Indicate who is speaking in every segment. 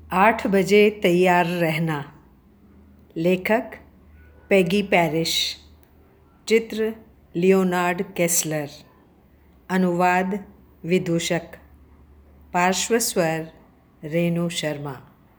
Speaker 1: 8 बजे तैयार रहना। लेखक पेगी पैरिश। चित्र लियोनार्ड केस्लर। अनुवाद विदूषक। पार्श्व स्वर रेणु शर्मा।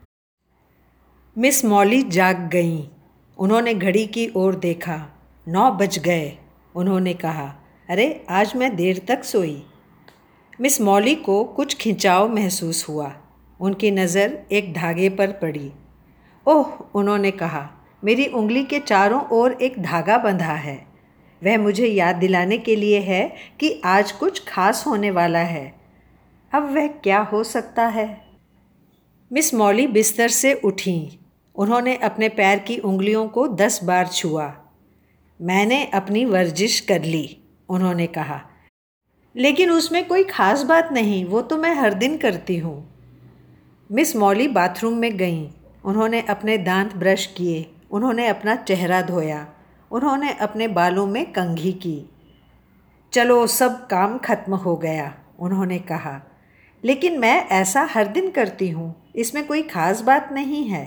Speaker 1: मिस मॉली जाग गईं। उन्होंने घड़ी की ओर देखा। 9 बज गए। उन्होंने कहा, अरे आज मैं देर तक सोई। मिस मॉली को कुछ खिंचाव महसूस हुआ। उनकी नज़र एक धागे पर पड़ी। ओह, उन्होंने कहा, मेरी उंगली के चारों ओर एक धागा बंधा है। वह मुझे याद दिलाने के लिए है कि आज कुछ खास होने वाला है। अब वह क्या हो सकता है? मिस मॉली बिस्तर से उठीं। उन्होंने अपने पैर की उंगलियों को 10 बार छुआ। मैंने अपनी वर्जिश कर ली, उन्होंने कहा, लेकिन उसमें कोई खास बात नहीं, वो तो मैं हर दिन करती हूँ। मिस मॉली बाथरूम में गईं। उन्होंने अपने दांत ब्रश किए। उन्होंने अपना चेहरा धोया। उन्होंने अपने बालों में कंघी की। चलो, सब काम खत्म हो गया, उन्होंने कहा, लेकिन मैं ऐसा हर दिन करती हूँ, इसमें कोई खास बात नहीं है।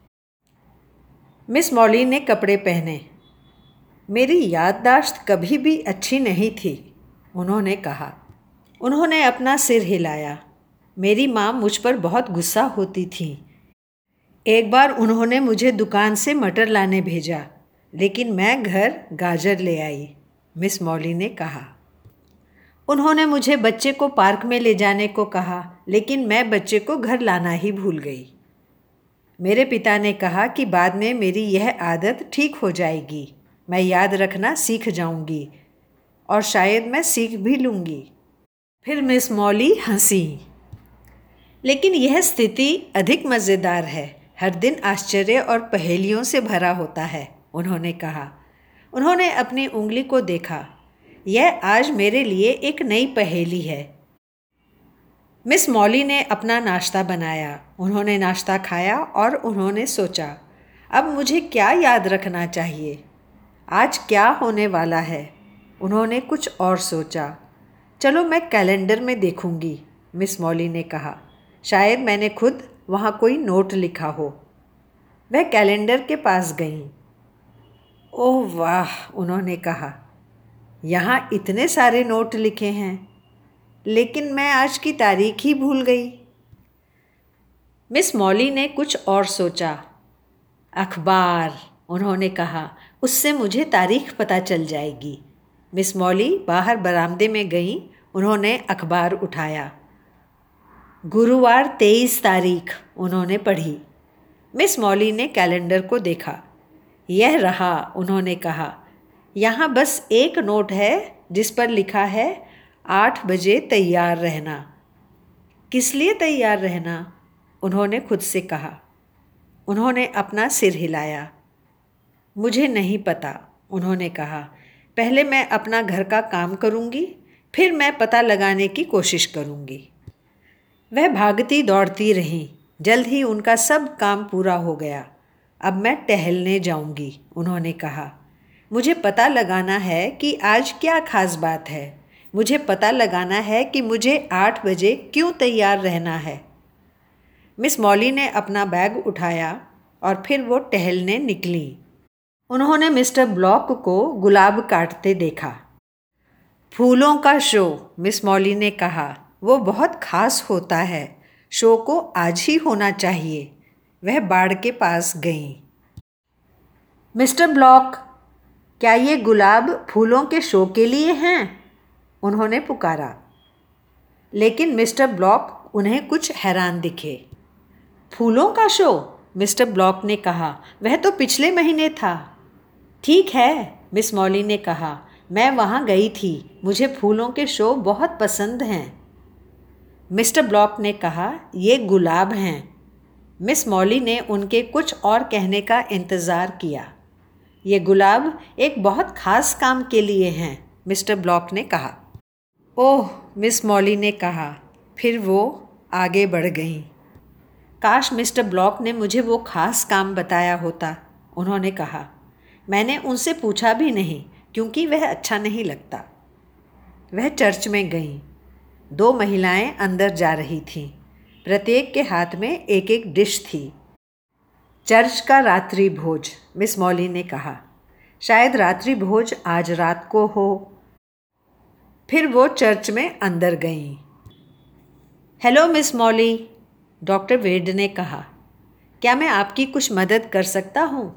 Speaker 1: मिस मॉली ने कपड़े पहने। मेरी याददाश्त कभी भी अच्छी नहीं थी, उन्होंने कहा। उन्होंने अपना सिर हिलाया। मेरी माँ मुझ पर बहुत गुस्सा होती थी। एक बार उन्होंने मुझे दुकान से मटर लाने भेजा, लेकिन मैं घर गाजर ले आई, मिस मॉली ने कहा। उन्होंने मुझे बच्चे को पार्क में ले जाने को कहा, लेकिन मैं बच्चे को घर लाना ही भूल गई। मेरे पिता ने कहा कि बाद में मेरी यह आदत ठीक हो जाएगी, मैं याद रखना सीख जाऊंगी और शायद मैं सीख भी लूँगी। फिर मिस मॉली हंसी। लेकिन यह स्थिति अधिक मज़ेदार है। हर दिन आश्चर्य और पहेलियों से भरा होता है, उन्होंने कहा। उन्होंने अपनी उंगली को देखा। यह आज मेरे लिए एक नई पहेली है। मिस मॉली ने अपना नाश्ता बनाया। उन्होंने नाश्ता खाया और उन्होंने सोचा, अब मुझे क्या याद रखना चाहिए? आज क्या होने वाला है? उन्होंने कुछ और सोचा। चलो, मैं कैलेंडर में देखूंगी, मिस मॉली ने कहा। शायद मैंने खुद वहाँ कोई नोट लिखा हो। वह कैलेंडर के पास गईं। ओह वाह, उन्होंने कहा, यहाँ इतने सारे नोट लिखे हैं, लेकिन मैं आज की तारीख ही भूल गई। मिस मॉली ने कुछ और सोचा। अखबार, उन्होंने कहा, उससे मुझे तारीख पता चल जाएगी। मिस मॉली बाहर बरामदे में गईं। उन्होंने अखबार उठाया। गुरुवार 23 तारीख, उन्होंने पढ़ी। मिस मॉली ने कैलेंडर को देखा। यह रहा, उन्होंने कहा। यहाँ बस एक नोट है जिस पर लिखा है 8 बजे तैयार रहना। किस लिए तैयार रहना? उन्होंने खुद से कहा। उन्होंने अपना सिर हिलाया। मुझे नहीं पता, उन्होंने कहा। पहले मैं अपना घर का काम करूँगी, फिर मैं पता लगाने की कोशिश करूँगी। वह भागती दौड़ती रहीं। जल्द ही उनका सब काम पूरा हो गया। अब मैं टहलने जाऊंगी, उन्होंने कहा। मुझे पता लगाना है कि आज क्या खास बात है। मुझे पता लगाना है कि मुझे 8 बजे क्यों तैयार रहना है। मिस मॉली ने अपना बैग उठाया और फिर वो टहलने निकली। उन्होंने मिस्टर ब्लॉक को गुलाब काटते देखा। फूलों का शो, मिस मॉली ने कहा, वो बहुत खास होता है। शो को आज ही होना चाहिए। वह बाड़ के पास गईं। मिस्टर ब्लॉक, क्या ये गुलाब फूलों के शो के लिए हैं? उन्होंने पुकारा। लेकिन मिस्टर ब्लॉक उन्हें कुछ हैरान दिखे। फूलों का शो? मिस्टर ब्लॉक ने कहा, वह तो पिछले महीने था। ठीक है, मिस मॉली ने कहा, मैं वहाँ गई थी। मुझे फूलों के शो बहुत पसंद हैं। मिस्टर ब्लॉक ने कहा, ये गुलाब हैं। मिस मॉली ने उनके कुछ और कहने का इंतज़ार किया। ये गुलाब एक बहुत ख़ास काम के लिए हैं, मिस्टर ब्लॉक ने कहा। ओह, मिस मॉली ने कहा। फिर वो आगे बढ़ गईं। काश मिस्टर ब्लॉक ने मुझे वो ख़ास काम बताया होता, उन्होंने कहा। मैंने उनसे पूछा भी नहीं, क्योंकि वह अच्छा नहीं लगता। वह चर्च में गईं। 2 महिलाएं अंदर जा रही थीं। प्रत्येक के हाथ में एक एक डिश थी। चर्च का रात्रि भोज, मिस मॉली ने कहा। शायद रात्रि भोज आज रात को हो। फिर वो चर्च में अंदर गईं। Hello Miss Molly, doctor Wade ने कहा। क्या मैं आपकी कुछ मदद कर सकता हूँ?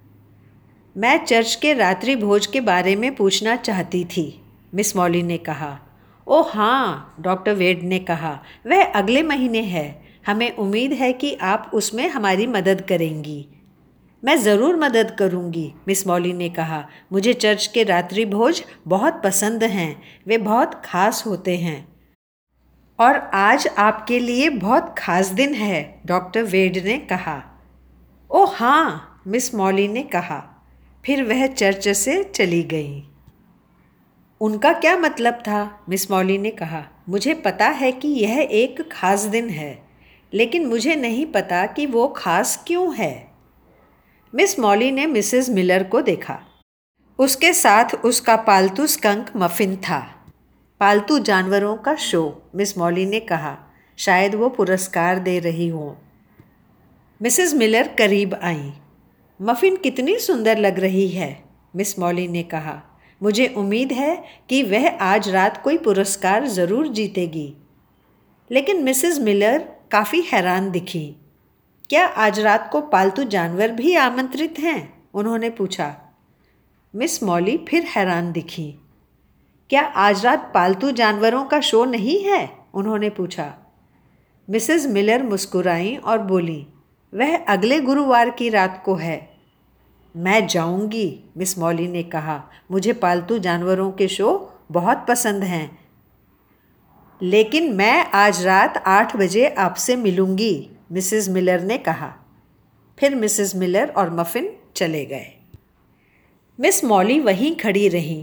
Speaker 1: मैं चर्च के रात्रि भोज के बारे में पूछना चाहती थी, मिस मॉली ने कहा। ओह हाँ, डॉक्टर वेड ने कहा, वह अगले महीने है। हमें उम्मीद है कि आप उसमें हमारी मदद करेंगी। मैं ज़रूर मदद करूंगी, मिस मॉली ने कहा। मुझे चर्च के रात्रि भोज बहुत पसंद हैं, वे बहुत खास होते हैं। और आज आपके लिए बहुत खास दिन है, डॉक्टर वेड ने कहा। ओह हाँ, मिस मॉली ने कहा। फिर वह चर्च से चली गई। उनका क्या मतलब था, मिस मॉली ने कहा। मुझे पता है कि यह एक खास दिन है, लेकिन मुझे नहीं पता कि वो खास क्यों है। मिस मॉली ने मिसेस मिलर को देखा। उसके साथ उसका पालतू स्कंक मफिन था। पालतू जानवरों का शो, मिस मॉली ने कहा। शायद वो पुरस्कार दे रही हो। मिसेस मिलर करीब आईं। मफिन कितनी सुंदर लग रही है, मिस मॉली ने कहा। मुझे उम्मीद है कि वह आज रात कोई पुरस्कार ज़रूर जीतेगी। लेकिन मिसेस मिलर काफ़ी हैरान दिखी। क्या आज रात को पालतू जानवर भी आमंत्रित हैं? उन्होंने पूछा। मिस मॉली फिर हैरान दिखी। क्या आज रात पालतू जानवरों का शो नहीं है? उन्होंने पूछा। मिसेस मिलर मुस्कुराईं और बोली, वह अगले गुरुवार की रात को है। मैं जाऊंगी, मिस मॉली ने कहा। मुझे पालतू जानवरों के शो बहुत पसंद हैं। लेकिन मैं आज रात 8 बजे आपसे मिलूंगी, मिसेस मिलर ने कहा। फिर मिसेस मिलर और मफिन चले गए। मिस मॉली वहीं खड़ी रहीं।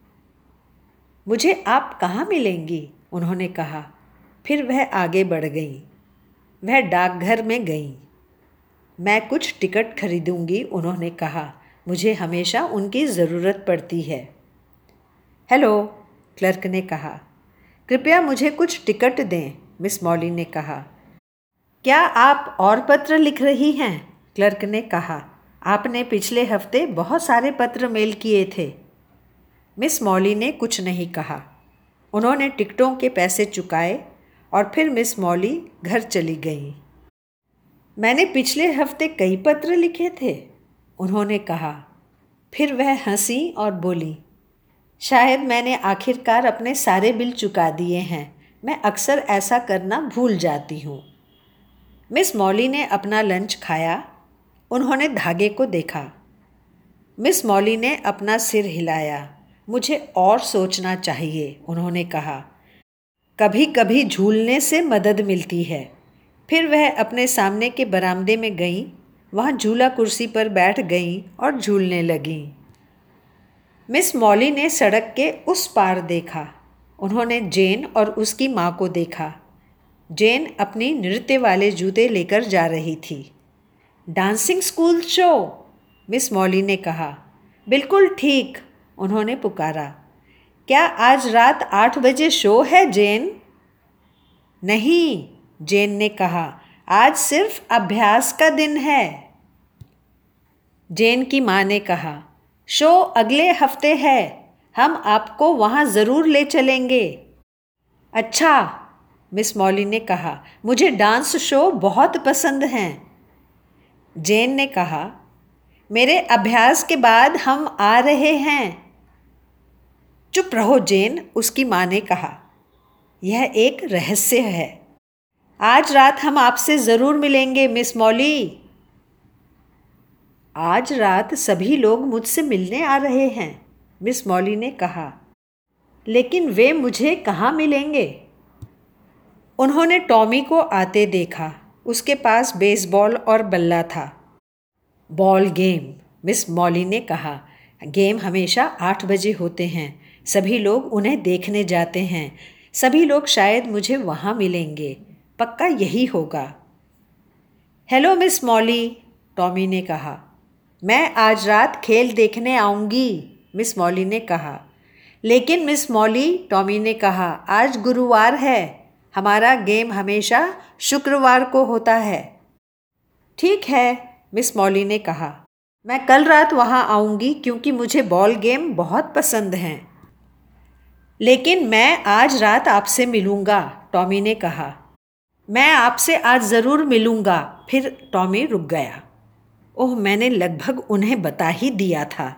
Speaker 1: मुझे आप कहाँ मिलेंगी? उन्होंने कहा। फिर वह आगे बढ़ गई। वह डाकघर में गई। मैं कुछ टिकट खरीदूंगी, उन्होंने कहा। मुझे हमेशा उनकी ज़रूरत पड़ती है। हेलो, क्लर्क ने कहा। कृपया मुझे कुछ टिकट दें, मिस मॉली ने कहा। क्या आप और पत्र लिख रही हैं? क्लर्क ने कहा। आपने पिछले हफ्ते बहुत सारे पत्र मेल किए थे। मिस मॉली ने कुछ नहीं कहा। उन्होंने टिकटों के पैसे चुकाए और फिर मिस मॉली घर चली गई। मैंने पिछले हफ्ते कई पत्र लिखे थे, उन्होंने कहा। फिर वह हंसी और बोली, शायद मैंने आखिरकार अपने सारे बिल चुका दिए हैं। मैं अक्सर ऐसा करना भूल जाती हूँ। मिस मॉली ने अपना लंच खाया। उन्होंने धागे को देखा। मिस मॉली ने अपना सिर हिलाया। मुझे और सोचना चाहिए, उन्होंने कहा। कभी कभी झूलने से मदद मिलती है। फिर वह अपने सामने के बरामदे में गईं। वहाँ झूला कुर्सी पर बैठ गईं और झूलने लगीं। मिस मॉली ने सड़क के उस पार देखा। उन्होंने जेन और उसकी माँ को देखा। जेन अपनी नृत्य वाले जूते लेकर जा रही थी। Dancing school show, Miss Molly ने कहा। बिल्कुल ठीक, उन्होंने पुकारा। क्या आज रात 8 बजे शो है, जेन? नहीं, जेन ने कहा। आज सिर्फ अभ्यास का दिन है। जेन की माँ ने कहा, शो अगले हफ्ते है। हम आपको वहाँ ज़रूर ले चलेंगे। अच्छा, मिस मॉली ने कहा। मुझे डांस शो बहुत पसंद हैं। जेन ने कहा, मेरे अभ्यास के बाद हम आ रहे हैं। चुप रहो जेन, उसकी माँ ने कहा। यह एक रहस्य है। आज रात हम आपसे ज़रूर मिलेंगे, मिस मॉली। आज रात सभी लोग मुझसे मिलने आ रहे हैं, मिस मॉली ने कहा। लेकिन वे मुझे कहाँ मिलेंगे? उन्होंने टॉमी को आते देखा। उसके पास बेसबॉल और बल्ला था। बॉल गेम, मिस मॉली ने कहा। गेम हमेशा 8 बजे होते हैं। सभी लोग उन्हें देखने जाते हैं। सभी लोग शायद मुझे वहाँ मिलेंगे। पक्का यही होगा। हेलो मिस मॉली, टॉमी ने कहा। मैं आज रात खेल देखने आऊँगी, मिस मॉली ने कहा। लेकिन मिस मॉली, टॉमी ने कहा, आज गुरुवार है। हमारा गेम हमेशा शुक्रवार को होता है। ठीक है, मिस मॉली ने कहा। मैं कल रात वहाँ आऊँगी क्योंकि मुझे बॉल गेम बहुत पसंद हैं। लेकिन मैं आज रात आपसे मिलूँगा, टॉमी ने कहा। मैं आपसे आज ज़रूर मिलूँगा। फिर टॉमी रुक गया। ओह, मैंने लगभग उन्हें बता ही दिया था।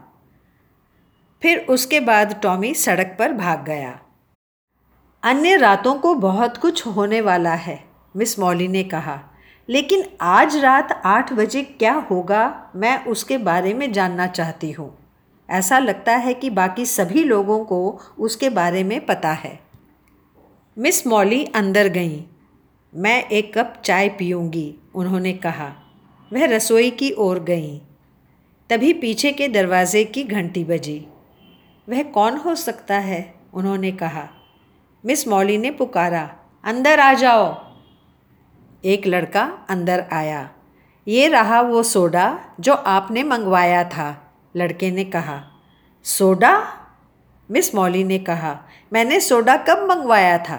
Speaker 1: फिर उसके बाद टॉमी सड़क पर भाग गया। अन्य रातों को बहुत कुछ होने वाला है, मिस मॉली ने कहा, लेकिन आज रात 8 बजे क्या होगा मैं उसके बारे में जानना चाहती हूँ। ऐसा लगता है कि बाकी सभी लोगों को उसके बारे में पता है। मिस मॉली अंदर गईं। मैं एक कप चाय पीऊँगी, उन्होंने कहा। वह रसोई की ओर गईं। तभी पीछे के दरवाजे की घंटी बजी। वह कौन हो सकता है, उन्होंने कहा। मिस मॉली ने पुकारा, अंदर आ जाओ। एक लड़का अंदर आया। ये रहा वो सोडा जो आपने मंगवाया था, लड़के ने कहा। सोडा? मिस मॉली ने कहा। मैंने सोडा कब मंगवाया था?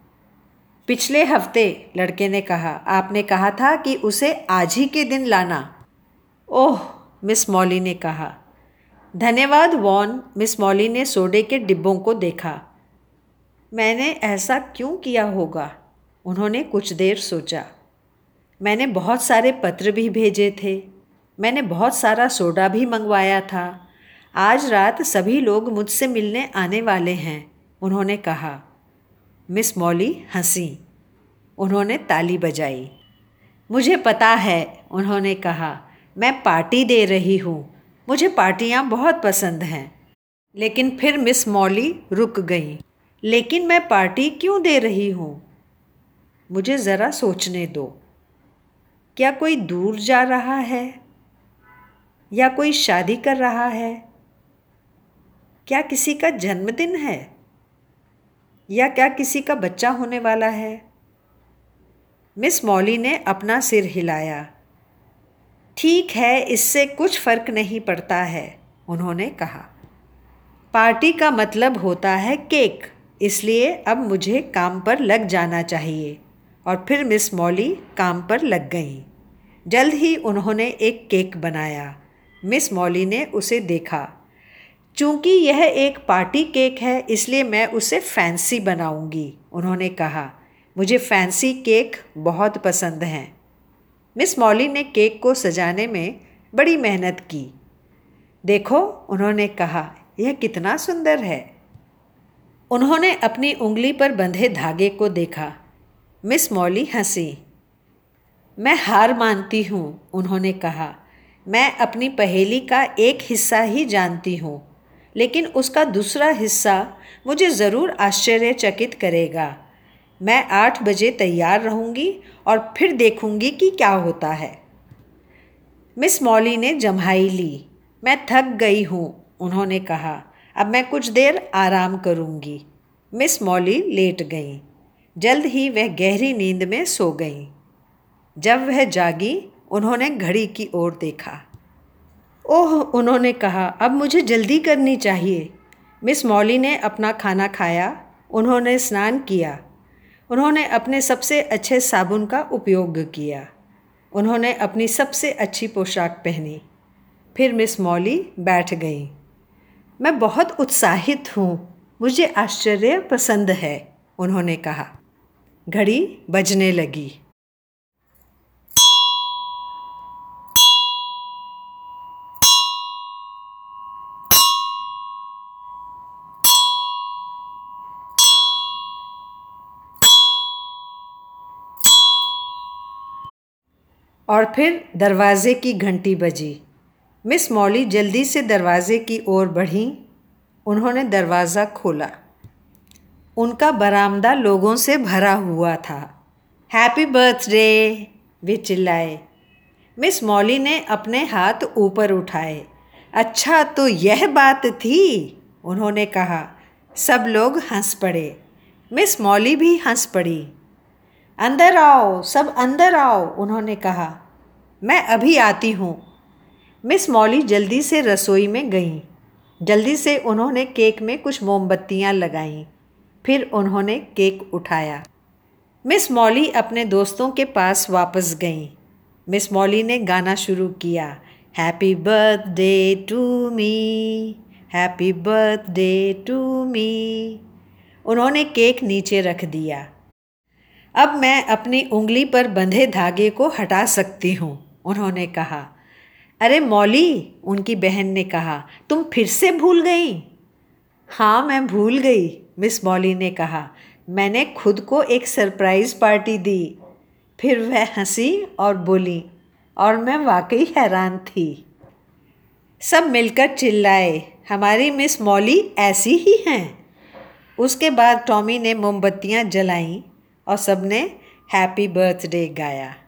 Speaker 1: पिछले हफ्ते, लड़के ने कहा। आपने कहा था कि उसे आज ही के दिन लाना। ओह, मिस मॉली ने कहा। धन्यवाद वॉन। मिस मॉली ने सोडे के डिब्बों को देखा। मैंने ऐसा क्यों किया होगा? उन्होंने कुछ देर सोचा। मैंने बहुत सारे पत्र भी भेजे थे। मैंने बहुत सारा सोडा भी मंगवाया था। आज रात सभी लोग मुझसे मिलने आने वाले हैं, उन्होंने कहा। मिस मॉली हंसी। उन्होंने ताली बजाई। मुझे पता है, उन्होंने कहा। मैं पार्टी दे रही हूँ। मुझे पार्टियाँ बहुत पसंद हैं। लेकिन फिर मिस मॉली रुक गई। लेकिन मैं पार्टी क्यों दे रही हूँ? मुझे ज़रा सोचने दो। क्या कोई दूर जा रहा है? या कोई शादी कर रहा है? क्या किसी का जन्मदिन है? या क्या किसी का बच्चा होने वाला है? मिस मॉली ने अपना सिर हिलाया। ठीक है, इससे कुछ फ़र्क नहीं पड़ता है, उन्होंने कहा। पार्टी का मतलब होता है केक, इसलिए अब मुझे काम पर लग जाना चाहिए। और फिर मिस मॉली काम पर लग गईं। जल्द ही उन्होंने एक केक बनाया। मिस मॉली ने उसे देखा। चूँकि यह एक पार्टी केक है, इसलिए मैं उसे फैंसी बनाऊंगी, उन्होंने कहा। मुझे फैंसी केक बहुत पसंद हैं। मिस मॉली ने केक को सजाने में बड़ी मेहनत की। देखो, उन्होंने कहा, यह कितना सुंदर है। उन्होंने अपनी उंगली पर बंधे धागे को देखा। मिस मॉली हंसी। मैं हार मानती हूँ, उन्होंने कहा। मैं अपनी पहेली का एक हिस्सा ही जानती हूँ, लेकिन उसका दूसरा हिस्सा मुझे ज़रूर आश्चर्यचकित करेगा। मैं 8 बजे तैयार रहूँगी और फिर देखूँगी कि क्या होता है। मिस मॉली ने जम्हाई ली। मैं थक गई हूँ, उन्होंने कहा। अब मैं कुछ देर आराम करूँगी। मिस मॉली लेट गईं। जल्द ही वह गहरी नींद में सो गईं। जब वह जागी, उन्होंने घड़ी की ओर देखा। ओह, उन्होंने कहा, अब मुझे जल्दी करनी चाहिए। मिस मॉली ने अपना खाना खाया। उन्होंने स्नान किया। उन्होंने अपने सबसे अच्छे साबुन का उपयोग किया। उन्होंने अपनी सबसे अच्छी पोशाक पहनी। फिर मिस मॉली बैठ गई। मैं बहुत उत्साहित हूँ। मुझे आश्चर्य पसंद है, उन्होंने कहा। घड़ी बजने लगी। और फिर दरवाजे की घंटी बजी। मिस मॉली जल्दी से दरवाजे की ओर बढ़ीं। उन्होंने दरवाज़ा खोला। उनका बरामदा लोगों से भरा हुआ था। हैप्पी बर्थडे, वे चिल्लाए। मिस मॉली ने अपने हाथ ऊपर उठाए। अच्छा, तो यह बात थी, उन्होंने कहा। सब लोग हंस पड़े। मिस मॉली भी हंस पड़ी। अंदर आओ, सब अंदर आओ, उन्होंने कहा। मैं अभी आती हूँ। मिस मॉली जल्दी से रसोई में गईं। जल्दी से उन्होंने केक में कुछ मोमबत्तियाँ लगाईं। फिर उन्होंने केक उठाया। मिस मॉली अपने दोस्तों के पास वापस गईं। मिस मॉली ने गाना शुरू किया, happy birthday to me, happy birthday to me. उन्होंने केक नीचे रख दिया। अब मैं अपनी उंगली पर बंधे धागे को हटा सकती हूँ, उन्होंने कहा। अरे मॉली, उनकी बहन ने कहा, तुम फिर से भूल गई। हाँ, मैं भूल गई, मिस मॉली ने कहा। मैंने खुद को एक सरप्राइज़ पार्टी दी। फिर वह हंसी और बोली, और मैं वाकई हैरान थी। सब मिलकर चिल्लाए, हमारी मिस मॉली ऐसी ही हैं। उसके बाद टॉमी ने मोमबत्तियाँ जलाईं और सबने हैप्पी बर्थडे गाया।